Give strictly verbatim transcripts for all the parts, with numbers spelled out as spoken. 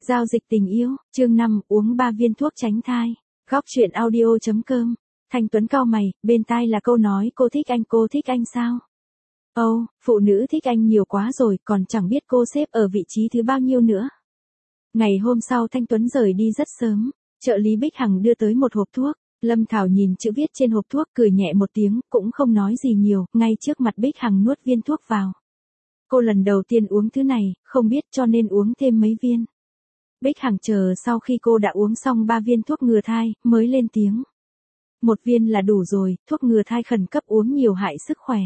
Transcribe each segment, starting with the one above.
Giao dịch tình yêu, chương năm, uống ba viên thuốc tránh thai. Góc truyện audio chấm com. Thanh Tuấn cau mày, bên tai là câu nói cô thích anh, cô thích anh sao? Âu, oh, phụ nữ thích anh nhiều quá rồi, còn chẳng biết cô xếp ở vị trí thứ bao nhiêu nữa. Ngày hôm sau Thanh Tuấn rời đi rất sớm, trợ lý Bích Hằng đưa tới một hộp thuốc. Lâm Thảo nhìn chữ viết trên hộp thuốc cười nhẹ một tiếng, cũng không nói gì nhiều, ngay trước mặt Bích Hằng nuốt viên thuốc vào. Cô lần đầu tiên uống thứ này, không biết cho nên uống thêm mấy viên. Bích Hằng chờ sau khi cô đã uống xong ba viên thuốc ngừa thai, mới lên tiếng. Một viên là đủ rồi, thuốc ngừa thai khẩn cấp uống nhiều hại sức khỏe.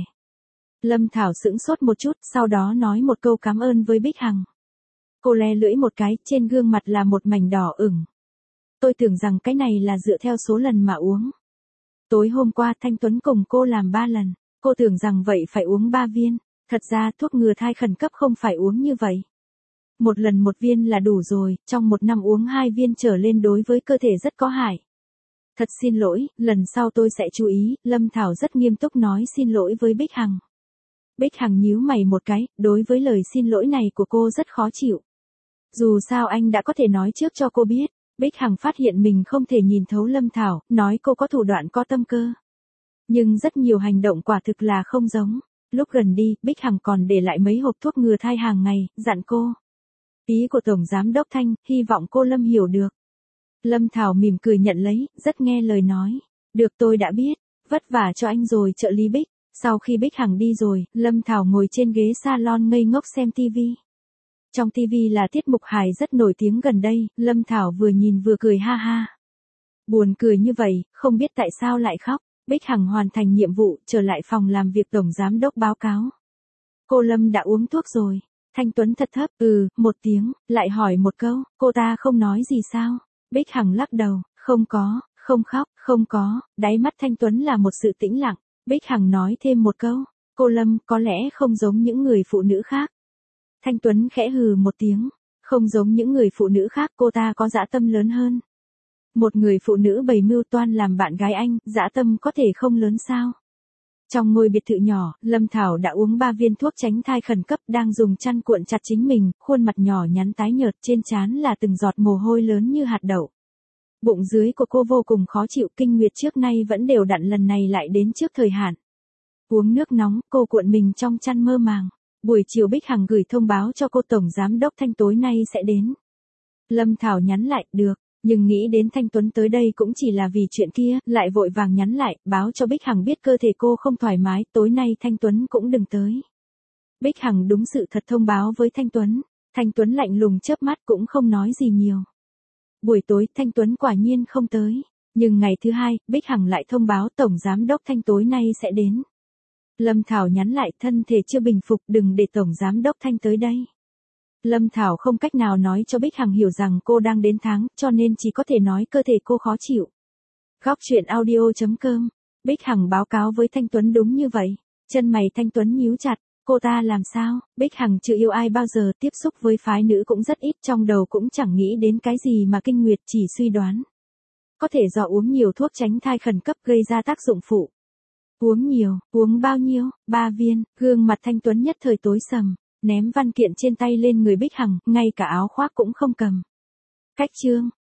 Lâm Thảo sững sốt một chút, sau đó nói một câu cảm ơn với Bích Hằng. Cô le lưỡi một cái, trên gương mặt là một mảnh đỏ ửng. Tôi tưởng rằng cái này là dựa theo số lần mà uống. Tối hôm qua Thanh Tuấn cùng cô làm ba lần, cô tưởng rằng vậy phải uống ba viên. Thật ra thuốc ngừa thai khẩn cấp không phải uống như vậy. Một lần một viên là đủ rồi, trong một năm uống hai viên trở lên đối với cơ thể rất có hại. Thật xin lỗi, lần sau tôi sẽ chú ý, Lâm Thảo rất nghiêm túc nói xin lỗi với Bích Hằng. Bích Hằng nhíu mày một cái, đối với lời xin lỗi này của cô rất khó chịu. Dù sao anh đã có thể nói trước cho cô biết, Bích Hằng phát hiện mình không thể nhìn thấu Lâm Thảo, nói cô có thủ đoạn có tâm cơ. Nhưng rất nhiều hành động quả thực là không giống. Lúc gần đi, Bích Hằng còn để lại mấy hộp thuốc ngừa thai hàng ngày, dặn cô. Ý của Tổng Giám Đốc Thanh, hy vọng cô Lâm hiểu được. Lâm Thảo mỉm cười nhận lấy, rất nghe lời nói. Được tôi đã biết, vất vả cho anh rồi trợ lý Bích. Sau khi Bích Hằng đi rồi, Lâm Thảo ngồi trên ghế salon ngây ngốc xem tivi. Trong tivi là tiết mục hài rất nổi tiếng gần đây, Lâm Thảo vừa nhìn vừa cười ha ha. Buồn cười như vậy, không biết tại sao lại khóc. Bích Hằng hoàn thành nhiệm vụ, trở lại phòng làm việc Tổng Giám Đốc báo cáo. Cô Lâm đã uống thuốc rồi. Thanh Tuấn thật thấp, ừ, một tiếng, lại hỏi một câu, cô ta không nói gì sao? Bích Hằng lắc đầu, không có, không khóc, không có, đáy mắt Thanh Tuấn là một sự tĩnh lặng. Bích Hằng nói thêm một câu, cô Lâm có lẽ không giống những người phụ nữ khác. Thanh Tuấn khẽ hừ một tiếng, không giống những người phụ nữ khác, cô ta có dã tâm lớn hơn. Một người phụ nữ bày mưu toan làm bạn gái anh, dã tâm có thể không lớn sao? Trong ngôi biệt thự nhỏ, Lâm Thảo đã uống ba viên thuốc tránh thai khẩn cấp, đang dùng chăn cuộn chặt chính mình, khuôn mặt nhỏ nhắn tái nhợt, trên trán là từng giọt mồ hôi lớn như hạt đậu. Bụng dưới của cô vô cùng khó chịu, kinh nguyệt trước nay vẫn đều đặn, lần này lại đến trước thời hạn. Uống nước nóng, cô cuộn mình trong chăn mơ màng. Buổi chiều Bích Hằng gửi thông báo cho cô Tổng Giám Đốc Thanh tối nay sẽ đến. Lâm Thảo nhắn lại, được. Nhưng nghĩ đến Thanh Tuấn tới đây cũng chỉ là vì chuyện kia, lại vội vàng nhắn lại, báo cho Bích Hằng biết cơ thể cô không thoải mái, tối nay Thanh Tuấn cũng đừng tới. Bích Hằng đúng sự thật thông báo với Thanh Tuấn, Thanh Tuấn lạnh lùng chớp mắt cũng không nói gì nhiều. Buổi tối Thanh Tuấn quả nhiên không tới, nhưng ngày thứ hai, Bích Hằng lại thông báo Tổng Giám Đốc Thanh tối nay sẽ đến. Lâm Thảo nhắn lại, thân thể chưa bình phục, đừng để Tổng Giám Đốc Thanh tới đây. Lâm Thảo không cách nào nói cho Bích Hằng hiểu rằng cô đang đến tháng, cho nên chỉ có thể nói cơ thể cô khó chịu. Góc truyện audio chấm com. Bích Hằng báo cáo với Thanh Tuấn đúng như vậy. Chân mày Thanh Tuấn nhíu chặt, cô ta làm sao? Bích Hằng chưa yêu ai bao giờ, tiếp xúc với phái nữ cũng rất ít, trong đầu cũng chẳng nghĩ đến cái gì mà kinh nguyệt, chỉ suy đoán. Có thể do uống nhiều thuốc tránh thai khẩn cấp gây ra tác dụng phụ. Uống nhiều, uống bao nhiêu? Ba viên, gương mặt Thanh Tuấn nhất thời tối sầm. Ném văn kiện trên tay lên người Bích Hằng, ngay cả áo khoác cũng không cầm. Cách chương.